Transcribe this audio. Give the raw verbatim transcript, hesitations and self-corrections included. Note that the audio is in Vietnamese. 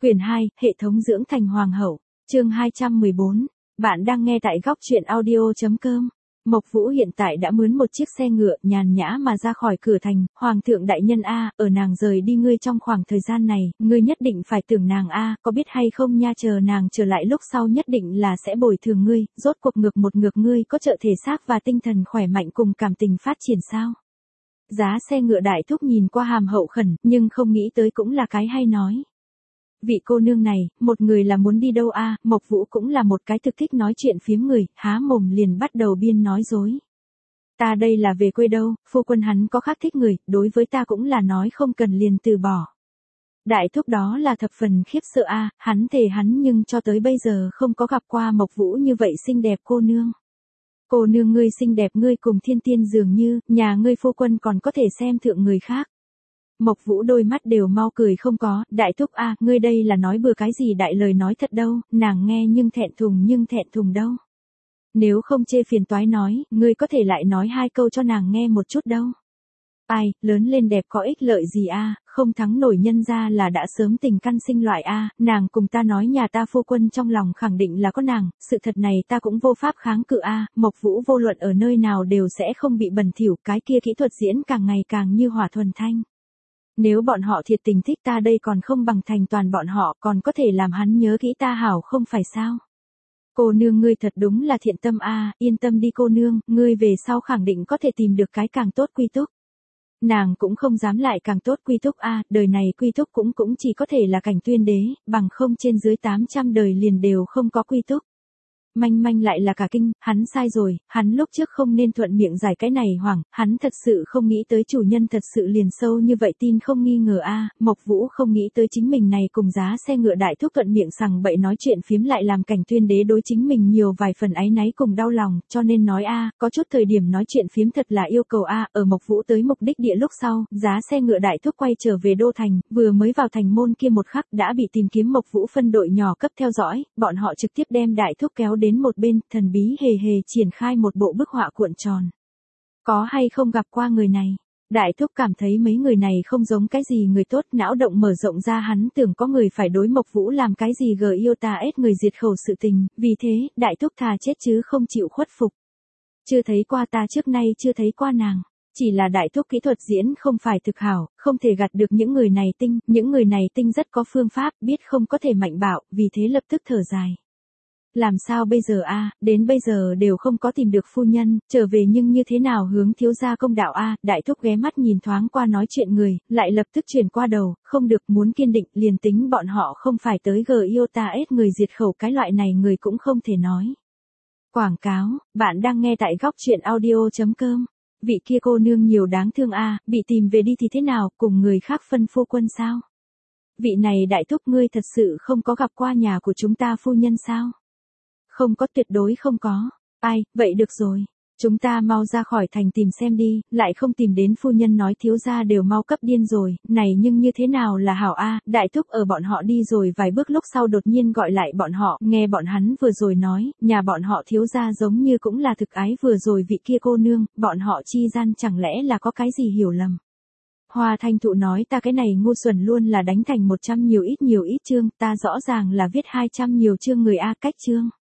Quyển hai, Hệ thống dưỡng thành hoàng hậu, chương hai trăm mười bốn. Bạn đang nghe tại góc truyện audio.com. Mộc Vũ hiện tại đã mướn một chiếc xe ngựa nhàn nhã mà ra khỏi cửa thành. Hoàng thượng đại nhân a, ở nàng rời đi ngươi trong khoảng thời gian này, ngươi nhất định phải tưởng nàng a, có biết hay không nha, chờ nàng trở lại lúc sau nhất định là sẽ bồi thường ngươi, rốt cuộc ngược một ngược ngươi có trợ thể xác và tinh thần khỏe mạnh cùng cảm tình phát triển sao? Giá xe ngựa đại thúc nhìn qua hàm hậu khẩn, nhưng không nghĩ tới cũng là cái hay nói. Vị cô nương này, một người là muốn đi đâu a? À, Mộc Vũ cũng là một cái thực thích nói chuyện phiếm người, há mồm liền bắt đầu biên nói dối. Ta đây là về quê đâu, phu quân hắn có khác thích người, đối với ta cũng là nói không cần liền từ bỏ. Đại thúc đó là thập phần khiếp sợ a, à, hắn thề hắn nhưng cho tới bây giờ không có gặp qua Mộc Vũ như vậy xinh đẹp cô nương. Cô nương ngươi xinh đẹp ngươi cùng thiên tiên dường như, nhà ngươi phu quân còn có thể xem thượng người khác. Mộc Vũ đôi mắt đều mau cười không có, đại thúc a, ngươi đây là nói bừa cái gì đại lời nói thật đâu, nàng nghe nhưng thẹn thùng nhưng thẹn thùng đâu. Nếu không chê phiền toái nói, ngươi có thể lại nói hai câu cho nàng nghe một chút đâu. Ai, lớn lên đẹp có ích lợi gì a, không thắng nổi nhân ra là đã sớm tình căn sinh loại a, nàng cùng ta nói nhà ta phu quân trong lòng khẳng định là có nàng, sự thật này ta cũng vô pháp kháng cự a, Mộc Vũ vô luận ở nơi nào đều sẽ không bị bẩn thỉu, cái kia kỹ thuật diễn càng ngày càng như hỏa thuần thanh. Nếu bọn họ thiệt tình thích ta đây còn không bằng thành toàn bọn họ, còn có thể làm hắn nhớ kỹ ta hảo không phải sao? Cô nương ngươi thật đúng là thiện tâm a, yên tâm đi cô nương, ngươi về sau khẳng định có thể tìm được cái càng tốt quy túc. Nàng cũng không dám lại càng tốt quy túc a, đời này quy túc cũng cũng chỉ có thể là cảnh tuyên đế, bằng không trên dưới tám trăm đời liền đều không có quy túc. Manh manh lại là cả kinh, hắn sai rồi, hắn lúc trước không nên thuận miệng giải cái này hoảng, hắn thật sự không nghĩ tới chủ nhân thật sự liền sâu như vậy tin không nghi ngờ a, Mộc Vũ không nghĩ tới chính mình này cùng giá xe ngựa đại thúc thuận miệng sằng bậy nói chuyện phiếm lại làm cảnh tuyên đế đối chính mình nhiều vài phần áy náy cùng đau lòng, cho nên nói a, có chút thời điểm nói chuyện phiếm thật là yêu cầu a, ở Mộc Vũ tới mục đích địa lúc sau, giá xe ngựa đại thúc quay trở về đô thành, vừa mới vào thành môn kia một khắc đã bị tìm kiếm Mộc Vũ phân đội nhỏ cấp theo dõi, bọn họ trực tiếp đem đại thúc kéo đến một bên, thần bí hề hề triển khai một bộ bức họa cuộn tròn. Có hay không gặp qua người này? Đại thúc cảm thấy mấy người này không giống cái gì người tốt, não động mở rộng ra hắn tưởng có người phải đối Mộc Vũ làm cái gì gờ yêu ta ết người diệt khẩu sự tình, vì thế, đại thúc thà chết chứ không chịu khuất phục. Chưa thấy qua ta trước nay chưa thấy qua nàng. Chỉ là đại thúc kỹ thuật diễn không phải thực hảo, không thể gạt được những người này tinh, những người này tinh rất có phương pháp, biết không có thể mạnh bạo, vì thế lập tức thở dài. Làm sao bây giờ a, đến bây giờ đều không có tìm được phu nhân, trở về nhưng như thế nào hướng thiếu gia công đạo a, đại thúc ghé mắt nhìn thoáng qua nói chuyện người, lại lập tức chuyển qua đầu, không được muốn kiên định, liền tính bọn họ không phải tới gờ yêu ta ết người diệt khẩu cái loại này người cũng không thể nói. Quảng cáo, bạn đang nghe tại góc truyện audio.com. Vị kia cô nương nhiều đáng thương a, bị tìm về đi thì thế nào, cùng người khác phân phu quân sao? Vị này đại thúc ngươi thật sự không có gặp qua nhà của chúng ta phu nhân sao? Không có, tuyệt đối không có. Ai, vậy được rồi. Chúng ta mau ra khỏi thành tìm xem đi, lại không tìm đến phu nhân nói thiếu gia đều mau cấp điên rồi, này nhưng như thế nào là hảo a, đại thúc ở bọn họ đi rồi vài bước lúc sau đột nhiên gọi lại bọn họ, nghe bọn hắn vừa rồi nói, nhà bọn họ thiếu gia giống như cũng là thực ái vừa rồi vị kia cô nương, bọn họ chi gian chẳng lẽ là có cái gì hiểu lầm. Hoa Thanh Thụ nói ta cái này ngu xuẩn luôn là đánh thành một trăm nhiều ít nhiều ít chương, ta rõ ràng là viết hai trăm nhiều chương người a, cách chương.